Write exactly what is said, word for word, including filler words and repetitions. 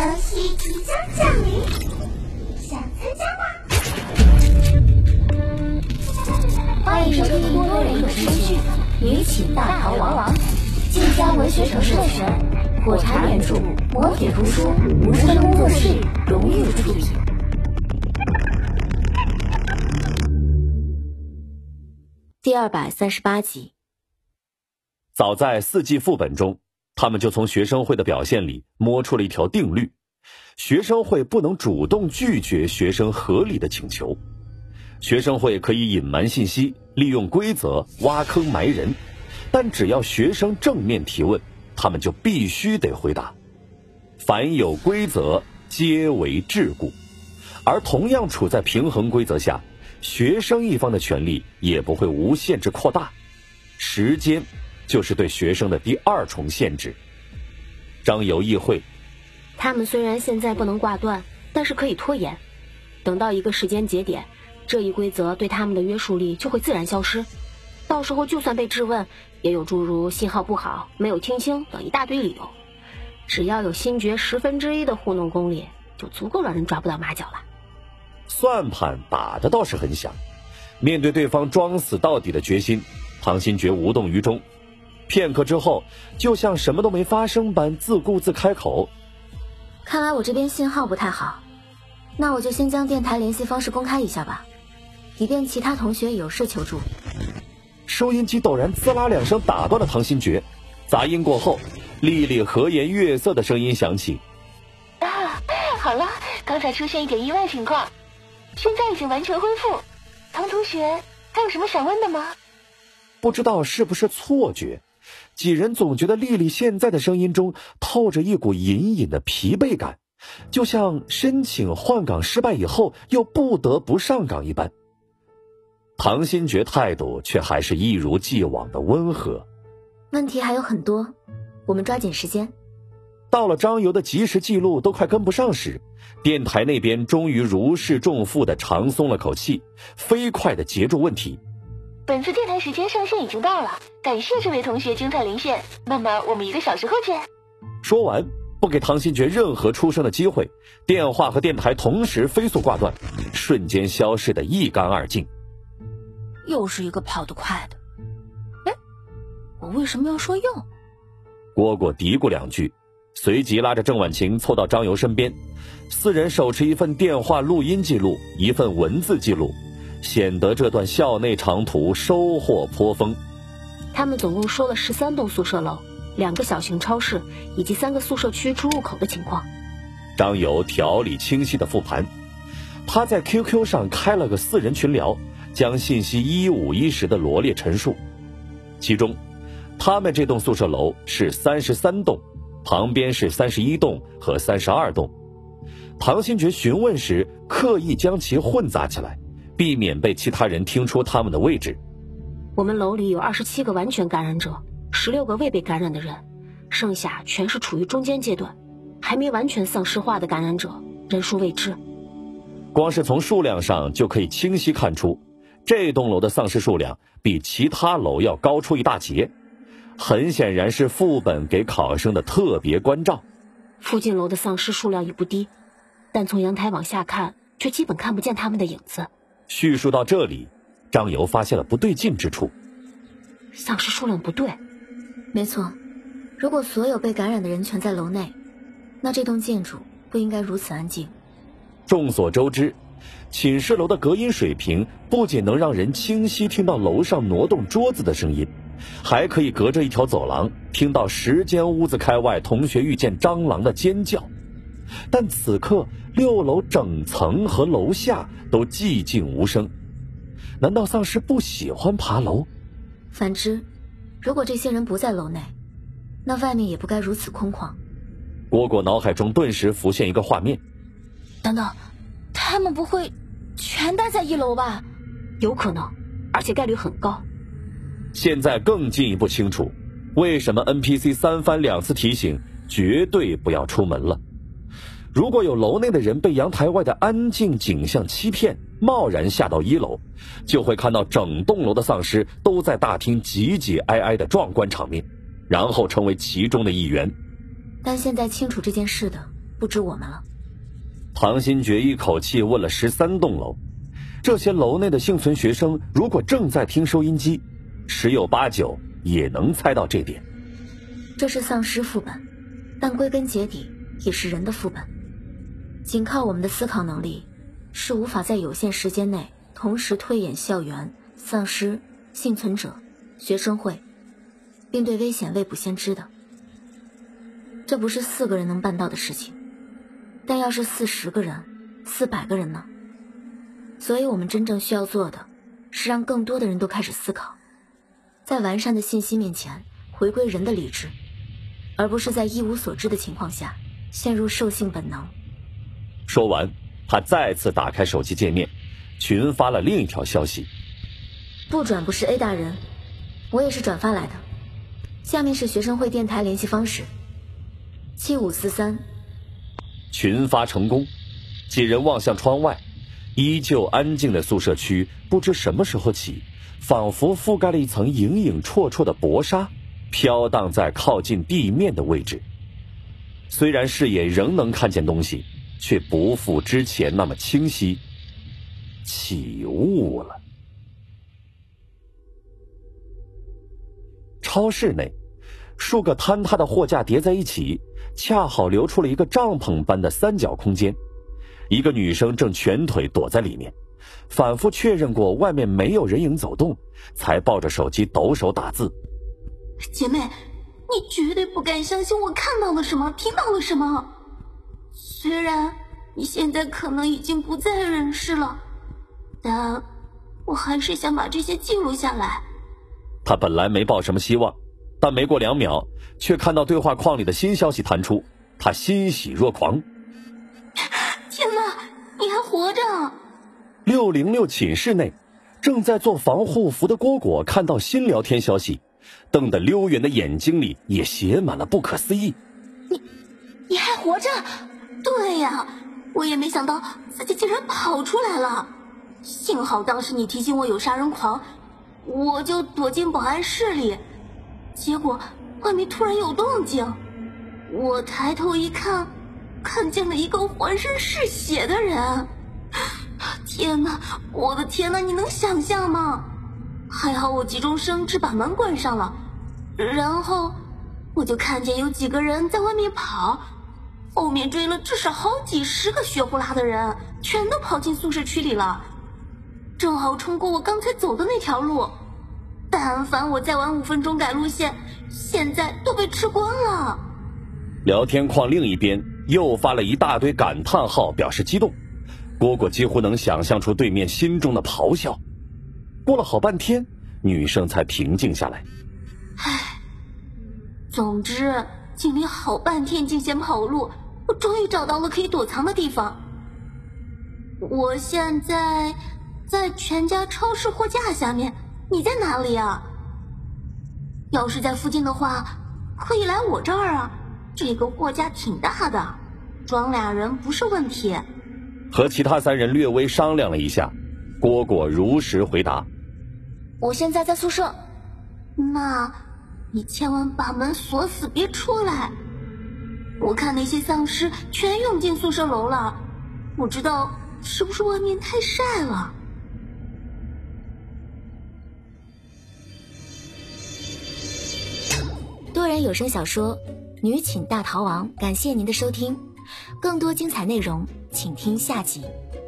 游戏即将降临，想参加吗？欢迎收听多人有声剧《女寝大逃亡》，晋江文学城授权，果茶原著，磨铁读书，无声工作室荣誉出品。 第二百三十八集。 早在四季副本中，他们就从学生会的表现里摸出了一条定律：学生会不能主动拒绝学生合理的请求。学生会可以隐瞒信息，利用规则挖坑埋人，但只要学生正面提问，他们就必须得回答。凡有规则，皆为桎梏。而同样处在平衡规则下，学生一方的权利也不会无限制扩大。时间就是对学生的第二重限制。张游议会， 他们虽然现在不能挂断，但是可以拖延。等到一个时间节点，这一规则对他们的约束力就会自然消失。到时候就算被质问，也有诸如信号不好、没有听清等一大堆理由。只要有星爵十分之一的糊弄功力，就足够让人抓不到马脚了。 算盘打的倒是很响，面对对方装死到底的决心，唐新觉无动于衷。片刻之后，就像什么都没发生般自顾自开口： 看来我这边信号不太好，那我就先将电台联系方式公开一下吧，以便其他同学有事求助。 收音机陡然滋啦两声打断了唐新觉，杂音过后，丽丽和颜悦色的声音响起： 啊，好了，刚才出现一点意外情况，现在已经完全恢复。唐同学还有什么想问的吗？ 不知道是不是错觉，几人总觉得丽丽现在的声音中透着一股隐隐的疲惫感，就像申请换岗失败以后又不得不上岗一般。唐新觉态度却还是一如既往的温和。 问题还有很多，我们抓紧时间。 到了张游的即时记录都快跟不上时，电台那边终于如释重负的长松了口气，飞快的截住问题。 本次电台时间上线已经到了，感谢这位同学精彩连线，那么我们一个小时后见。 说完，不给唐新觉任何出声的机会，电话和电台同时飞速挂断，瞬间消失得一干二净。 又是一个跑得快的，哎，我为什么要说又？ 蝈蝈嘀咕两句，随即拉着郑婉晴凑到张游身边，四人手持一份电话录音记录，一份文字记录，显得这段校内长途收获颇丰。 他们总共说了十三栋宿舍楼、两个小型超市以及三个宿舍区出入口的情况。 张游条理清晰的复盘，他在 Q Q 上开了个四人群聊，将信息一五一十的罗列陈述。其中，他们这栋宿舍楼是三十三栋，旁边是三十一栋和三十二栋。唐新觉询问时刻意将其混杂起来，避免被其他人听出他们的位置。 我们楼里有二十七个完全感染者，十六个未被感染的人，剩下全是处于中间阶段，还没完全丧尸化的感染者，人数未知。 光是从数量上就可以清晰看出，这栋楼的丧尸数量比其他楼要高出一大截，很显然是副本给考生的特别关照。 附近楼的丧尸数量也不低，但从阳台往下看，却基本看不见他们的影子。 叙述到这里，张游发现了不对劲之处。 丧尸数量不对。没错，如果所有被感染的人全在楼内，那这栋建筑不应该如此安静。 众所周知，寝室楼的隔音水平不仅能让人清晰听到楼上挪动桌子的声音，还可以隔着一条走廊听到十间屋子开外同学遇见蟑螂的尖叫。但此刻六楼整层和楼下都寂静无声，难道丧尸不喜欢爬楼？ 反之，如果这些人不在楼内，那外面也不该如此空旷。 蝈蝈脑海中顿时浮现一个画面， 等等，他们不会全待在一楼吧？有可能，而且概率很高。 现在更进一步清楚为什么 N P C 三番两次提醒绝对不要出门了。如果有楼内的人被阳台外的安静景象欺骗，贸然下到一楼，就会看到整栋楼的丧尸都在大厅挤挤挨挨的壮观场面，然后成为其中的一员。 但现在清楚这件事的不止我们了。 唐新觉一口气问了十三栋楼，这些楼内的幸存学生如果正在听收音机，十有八九也能猜到这点。 这是丧尸副本，但归根结底也是人的副本。仅靠我们的思考能力，是无法在有限时间内同时推演校园、丧尸、幸存者、学生会，并对危险未卜先知的。这不是四个人能办到的事情，但要是四十个人、四百个人呢？所以我们真正需要做的，是让更多的人都开始思考，在完善的信息面前回归人的理智，而不是在一无所知的情况下陷入兽性本能。 说完，他再次打开手机界面，群发了另一条消息。 不转不是 A 大人，我也是转发来的。下面是学生会电台联系方式：七五四三。 群发成功，几人望向窗外，依旧安静的宿舍区，不知什么时候起，仿佛覆盖了一层影影绰绰的薄纱，飘荡在靠近地面的位置。虽然视野仍能看见东西，却不复之前那么清晰。起雾了。超市内，数个坍塌的货架叠在一起，恰好留出了一个帐篷般的三角空间。一个女生正蜷腿躲在里面，反复确认过外面没有人影走动，才抱着手机抖手打字。 姐妹，你绝对不敢相信我看到了什么，听到了什么。虽然你现在可能已经不在人世了，但我还是想把这些记录下来。 他本来没抱什么希望，但没过两秒，却看到对话框里的新消息弹出，他欣喜若狂。 天哪，你还活着！ 六零六寝室内，正在做防护服的蝈蝈看到新聊天消息，瞪得溜圆的眼睛里也写满了不可思议。 你你还活着？对呀，我也没想到自己竟然跑出来了。幸好当时你提醒我有杀人狂，我就躲进保安室里，结果外面突然有动静，我抬头一看，看见了一个浑身是血的人。天哪，我的天哪，你能想象吗？还好我急中生智把门关上了，然后我就看见有几个人在外面跑，后面追了至少好几十个血呼啦的人，全都跑进宿舍区里了，正好冲过我刚才走的那条路。但凡我再晚五分钟改路线，现在都被吃光了。 聊天框另一边又发了一大堆感叹号表示激动，蝈蝈几乎能想象出对面心中的咆哮。过了好半天，女生才平静下来。 唉，总之经历好半天惊险跑路，我终于找到了可以躲藏的地方。我现在在全家超市货架下面，你在哪里啊？要是在附近的话，可以来我这儿啊，这个货架挺大的，装俩人不是问题。 和其他三人略微商量了一下，蝈蝈如实回答： 我现在在宿舍。 那你千万把门锁死，别出来。我看那些丧尸全涌进宿舍楼了，不知道是不是外面太晒了。 多人有声小说《女寝大逃亡》，感谢您的收听，更多精彩内容请听下集。